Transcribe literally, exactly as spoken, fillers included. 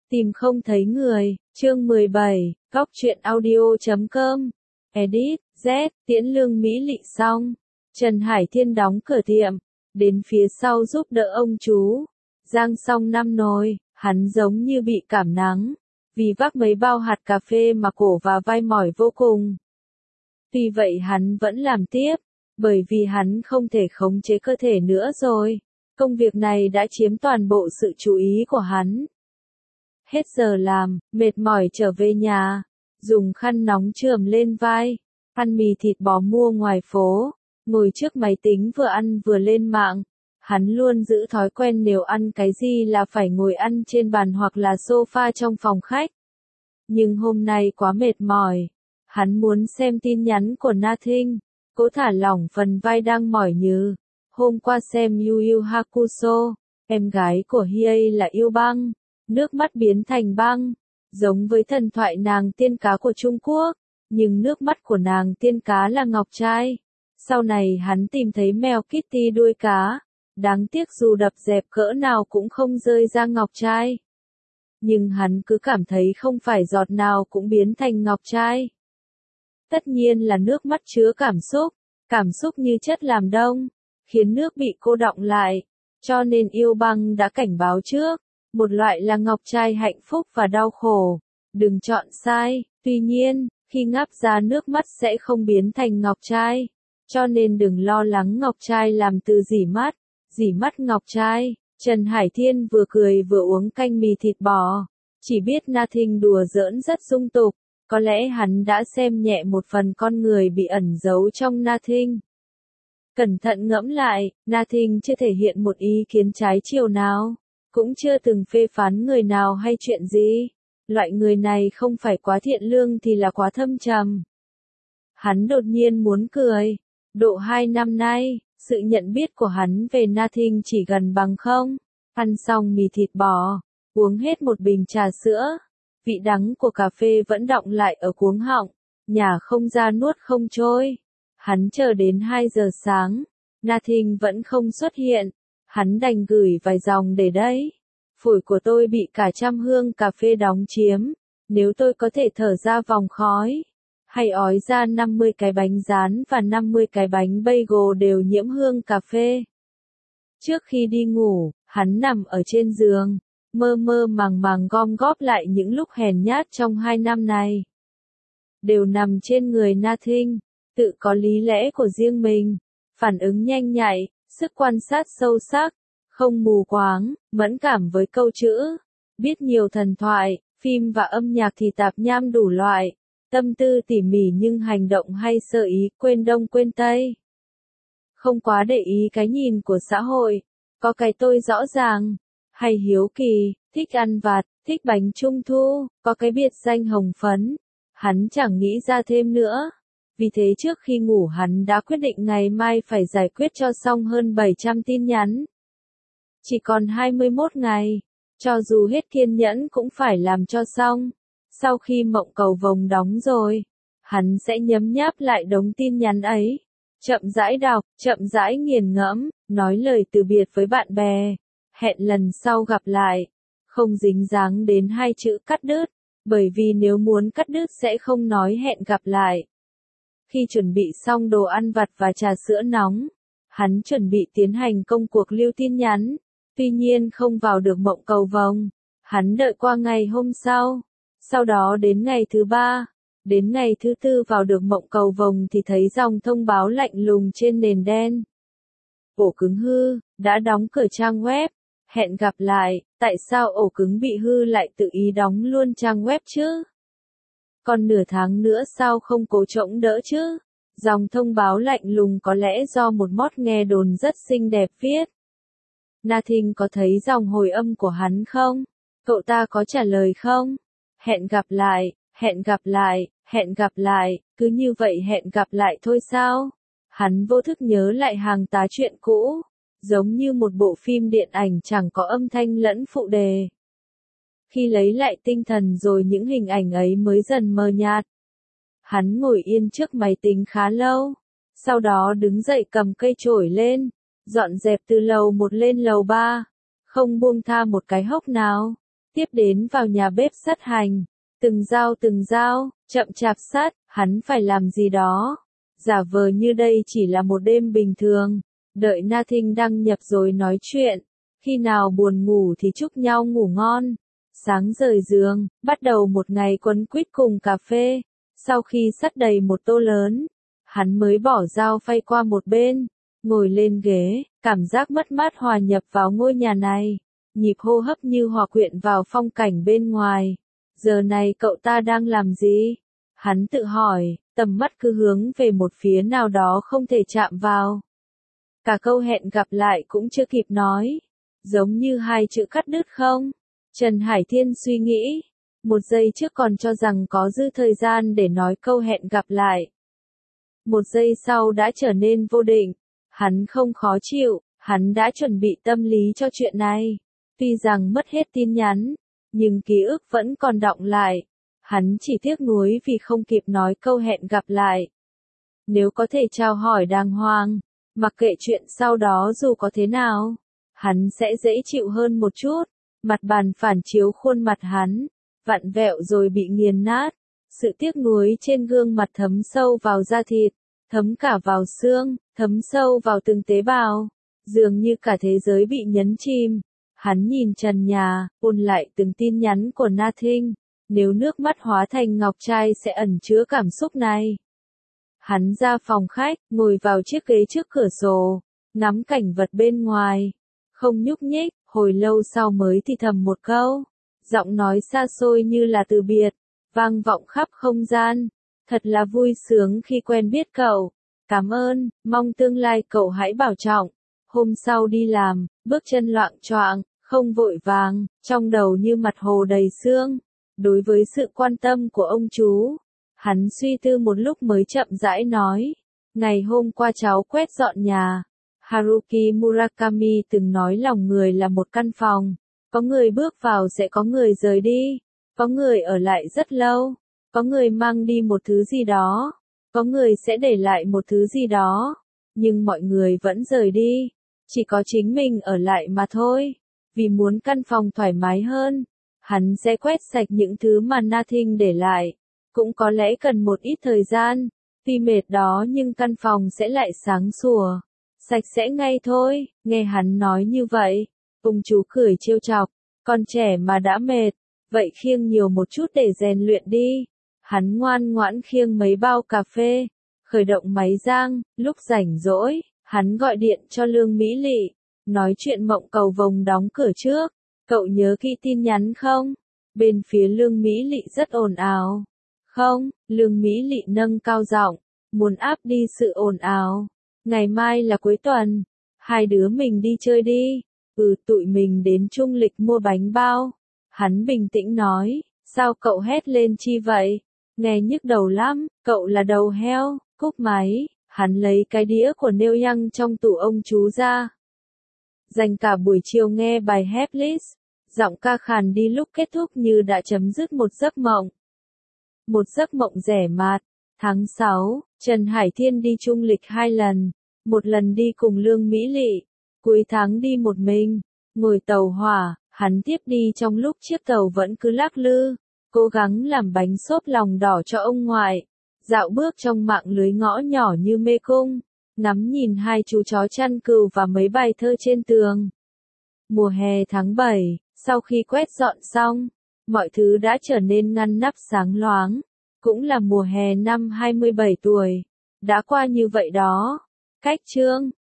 Tìm không thấy người, chương mười bảy, góc truyện audio chấm com, edit, Z, Tiễn Lương Mỹ Lị xong. Trần Hải Thiên đóng cửa tiệm, đến phía sau giúp đỡ ông chú. Rang xong năm nồi, hắn giống như bị cảm nắng, vì vác mấy bao hạt cà phê mà cổ và vai mỏi vô cùng. Tuy vậy hắn vẫn làm tiếp, bởi vì hắn không thể khống chế cơ thể nữa rồi. Công việc này đã chiếm toàn bộ sự chú ý của hắn. Hết giờ làm, mệt mỏi trở về nhà, dùng khăn nóng chườm lên vai, ăn mì thịt bò mua ngoài phố, ngồi trước máy tính vừa ăn vừa lên mạng. Hắn luôn giữ thói quen nếu ăn cái gì là phải ngồi ăn trên bàn hoặc là sofa trong phòng khách. Nhưng hôm nay quá mệt mỏi, hắn muốn xem tin nhắn của Nothing, cố thả lỏng phần vai đang mỏi nhừ. Hôm qua xem Yu Yu Hakusho, em gái của Hiei là yêu băng, nước mắt biến thành băng, giống với thần thoại nàng tiên cá của Trung Quốc, nhưng nước mắt của nàng tiên cá là ngọc trai. Sau này hắn tìm thấy mèo Kitty đuôi cá, đáng tiếc dù đập dẹp cỡ nào cũng không rơi ra ngọc trai. Nhưng hắn cứ cảm thấy không phải giọt nào cũng biến thành ngọc trai. Tất nhiên là nước mắt chứa cảm xúc, cảm xúc như chất làm đông, khiến nước bị cô đọng lại, cho nên yêu băng đã cảnh báo trước, một loại là ngọc trai hạnh phúc và đau khổ, đừng chọn sai. Tuy nhiên, khi ngáp ra nước mắt sẽ không biến thành ngọc trai, cho nên đừng lo lắng ngọc trai làm từ dỉ mắt, dỉ mắt ngọc trai. Trần Hải Thiên vừa cười vừa uống canh mì thịt bò, chỉ biết Nothing đùa giỡn rất dung tục, có lẽ hắn đã xem nhẹ một phần con người bị ẩn giấu trong Nothing. Cẩn thận ngẫm lại, Nothing chưa thể hiện một ý kiến trái chiều nào, cũng chưa từng phê phán người nào hay chuyện gì. Loại người này không phải quá thiện lương thì là quá thâm trầm. Hắn đột nhiên muốn cười. Độ hai năm nay, sự nhận biết của hắn về Nothing chỉ gần bằng không. Ăn xong mì thịt bò, uống hết một bình trà sữa, vị đắng của cà phê vẫn đọng lại ở cuống họng, nhả không ra nuốt không trôi. Hắn chờ đến hai giờ sáng, Nothing vẫn không xuất hiện, hắn đành gửi vài dòng để đấy. Phổi của tôi bị cả trăm hương cà phê đóng chiếm, nếu tôi có thể thở ra vòng khói, hay ói ra năm mươi cái bánh rán và năm mươi cái bánh bagel đều nhiễm hương cà phê. Trước khi đi ngủ, hắn nằm ở trên giường, mơ mơ màng màng gom góp lại những lúc hèn nhát trong hai năm này. Đều nằm trên người Nothing, tự có lý lẽ của riêng mình, phản ứng nhanh nhạy, sức quan sát sâu sắc, không mù quáng, mẫn cảm với câu chữ, biết nhiều thần thoại, phim và âm nhạc thì tạp nham đủ loại, tâm tư tỉ mỉ nhưng hành động hay sơ ý, quên đông quên tây. Không quá để ý cái nhìn của xã hội, có cái tôi rõ ràng, hay hiếu kỳ, thích ăn vặt, thích bánh trung thu, có cái biệt danh hồng phấn. Hắn chẳng nghĩ ra thêm nữa. Vì thế trước khi ngủ hắn đã quyết định ngày mai phải giải quyết cho xong hơn bảy trăm tin nhắn. Chỉ còn hai mươi mốt ngày, cho dù hết kiên nhẫn cũng phải làm cho xong. Sau khi mộng cầu vồng đóng rồi, hắn sẽ nhấm nháp lại đống tin nhắn ấy. Chậm rãi đọc, chậm rãi nghiền ngẫm, nói lời từ biệt với bạn bè. Hẹn lần sau gặp lại, không dính dáng đến hai chữ cắt đứt, bởi vì nếu muốn cắt đứt sẽ không nói hẹn gặp lại. Khi chuẩn bị xong đồ ăn vặt và trà sữa nóng, hắn chuẩn bị tiến hành công cuộc lưu tin nhắn, tuy nhiên không vào được mộng cầu vồng. Hắn đợi qua ngày hôm sau, sau đó đến ngày thứ ba, đến ngày thứ tư vào được mộng cầu vồng thì thấy dòng thông báo lạnh lùng trên nền đen. Ổ cứng hư, đã đóng cửa trang web, hẹn gặp lại, tại sao ổ cứng bị hư lại tự ý đóng luôn trang web chứ? Còn nửa tháng nữa sao không cố chống đỡ chứ? Dòng thông báo lạnh lùng có lẽ do một mod nghe đồn rất xinh đẹp viết. Nothing có thấy dòng hồi âm của hắn không? Cậu ta có trả lời không? Hẹn gặp lại, hẹn gặp lại, hẹn gặp lại, cứ như vậy hẹn gặp lại thôi sao? Hắn vô thức nhớ lại hàng tá chuyện cũ, giống như một bộ phim điện ảnh chẳng có âm thanh lẫn phụ đề. Khi lấy lại tinh thần rồi những hình ảnh ấy mới dần mờ nhạt. Hắn ngồi yên trước máy tính khá lâu, sau đó đứng dậy cầm cây chổi lên, dọn dẹp từ lầu một lên lầu ba, không buông tha một cái hốc nào. tiếp đến vào nhà bếp sắt hành, từng dao từng dao, chậm chạp sắt, hắn phải làm gì đó, giả vờ như đây chỉ là một đêm bình thường, đợi Nothing đăng nhập rồi nói chuyện, khi nào buồn ngủ thì chúc nhau ngủ ngon. Sáng rời giường, bắt đầu một ngày quấn quýt cùng cà phê, sau khi sắt đầy một tô lớn, hắn mới bỏ dao phay qua một bên, ngồi lên ghế, cảm giác mất mát hòa nhập vào ngôi nhà này, nhịp hô hấp như hòa quyện vào phong cảnh bên ngoài. Giờ này cậu ta đang làm gì? Hắn tự hỏi, tầm mắt cứ hướng về một phía nào đó không thể chạm vào. Cả câu hẹn gặp lại cũng chưa kịp nói, giống như hai chữ cắt đứt không? Trần Hải Thiên suy nghĩ, một giây trước còn cho rằng có dư thời gian để nói câu hẹn gặp lại. Một giây sau đã trở nên vô định, hắn không khó chịu, hắn đã chuẩn bị tâm lý cho chuyện này. Tuy rằng mất hết tin nhắn, nhưng ký ức vẫn còn đọng lại. Hắn chỉ tiếc nuối vì không kịp nói câu hẹn gặp lại. Nếu có thể chào hỏi đàng hoàng, mặc kệ chuyện sau đó dù có thế nào, hắn sẽ dễ chịu hơn một chút. Mặt bàn phản chiếu khuôn mặt hắn, vặn vẹo rồi bị nghiền nát. Sự tiếc nuối trên gương mặt thấm sâu vào da thịt, thấm cả vào xương, thấm sâu vào từng tế bào. Dường như cả thế giới bị nhấn chìm. Hắn nhìn trần nhà, ôn lại từng tin nhắn của Nothing. Nếu nước mắt hóa thành ngọc trai sẽ ẩn chứa cảm xúc này. Hắn ra phòng khách, ngồi vào chiếc ghế trước cửa sổ, ngắm cảnh vật bên ngoài. Không nhúc nhích, hồi lâu sau mới thì thầm một câu. Giọng nói xa xôi như là từ biệt, vang vọng khắp không gian. Thật là vui sướng khi quen biết cậu. Cảm ơn, mong tương lai cậu hãy bảo trọng. Hôm sau đi làm, bước chân loạng choạng, không vội vàng, trong đầu như mặt hồ đầy sương. Đối với sự quan tâm của ông chú, hắn suy tư một lúc mới chậm rãi nói. Ngày hôm qua cháu quét dọn nhà. Haruki Murakami từng nói lòng người là một căn phòng. Có người bước vào sẽ có người rời đi. Có người ở lại rất lâu. Có người mang đi một thứ gì đó. Có người sẽ để lại một thứ gì đó. Nhưng mọi người vẫn rời đi. Chỉ có chính mình ở lại mà thôi. Vì muốn căn phòng thoải mái hơn, hắn sẽ quét sạch những thứ mà Nothing để lại. Cũng có lẽ cần một ít thời gian. Tuy mệt đó nhưng căn phòng sẽ lại sáng sủa. Sạch sẽ ngay thôi. Nghe hắn nói như vậy, ông chú cười trêu chọc. Con trẻ mà đã mệt, vậy khiêng nhiều một chút để rèn luyện đi. Hắn ngoan ngoãn khiêng mấy bao cà phê, khởi động máy rang. Lúc rảnh rỗi, hắn gọi điện cho Lương Mỹ Lị, nói chuyện mộng cầu vồng đóng cửa trước. Cậu nhớ kỹ tin nhắn không? Bên phía Lương Mỹ Lị rất ồn ào. Không, Lương Mỹ Lị nâng cao giọng, muốn áp đi sự ồn ào. Ngày mai là cuối tuần, hai đứa mình đi chơi đi. Ừ, tụi mình đến Trung Lịch mua bánh bao. Hắn bình tĩnh nói, sao cậu hét lên chi vậy? Nghe nhức đầu lắm, cậu là đầu heo. Cúp máy, hắn lấy cái đĩa của Neil Young trong tủ ông chú ra. Dành cả buổi chiều nghe bài Helpless, giọng ca khàn đi lúc kết thúc như đã chấm dứt một giấc mộng. Một giấc mộng rẻ mạt. Tháng sáu, Trần Hải Thiên đi Trung Lịch hai lần. Một lần đi cùng Lương Mỹ Lị, cuối tháng đi một mình. Ngồi tàu hỏa, hắn tiếp đi trong lúc chiếc tàu vẫn cứ lắc lư. Cố gắng làm bánh xốp lòng đỏ cho ông ngoại. Dạo bước trong mạng lưới ngõ nhỏ như mê cung. Ngắm nhìn hai chú chó chăn cừu và mấy bài thơ trên tường. Mùa hè tháng bảy, sau khi quét dọn xong, mọi thứ đã trở nên ngăn nắp sáng loáng. Cũng là mùa hè năm hai mươi bảy tuổi. Đã qua như vậy đó. Cách chương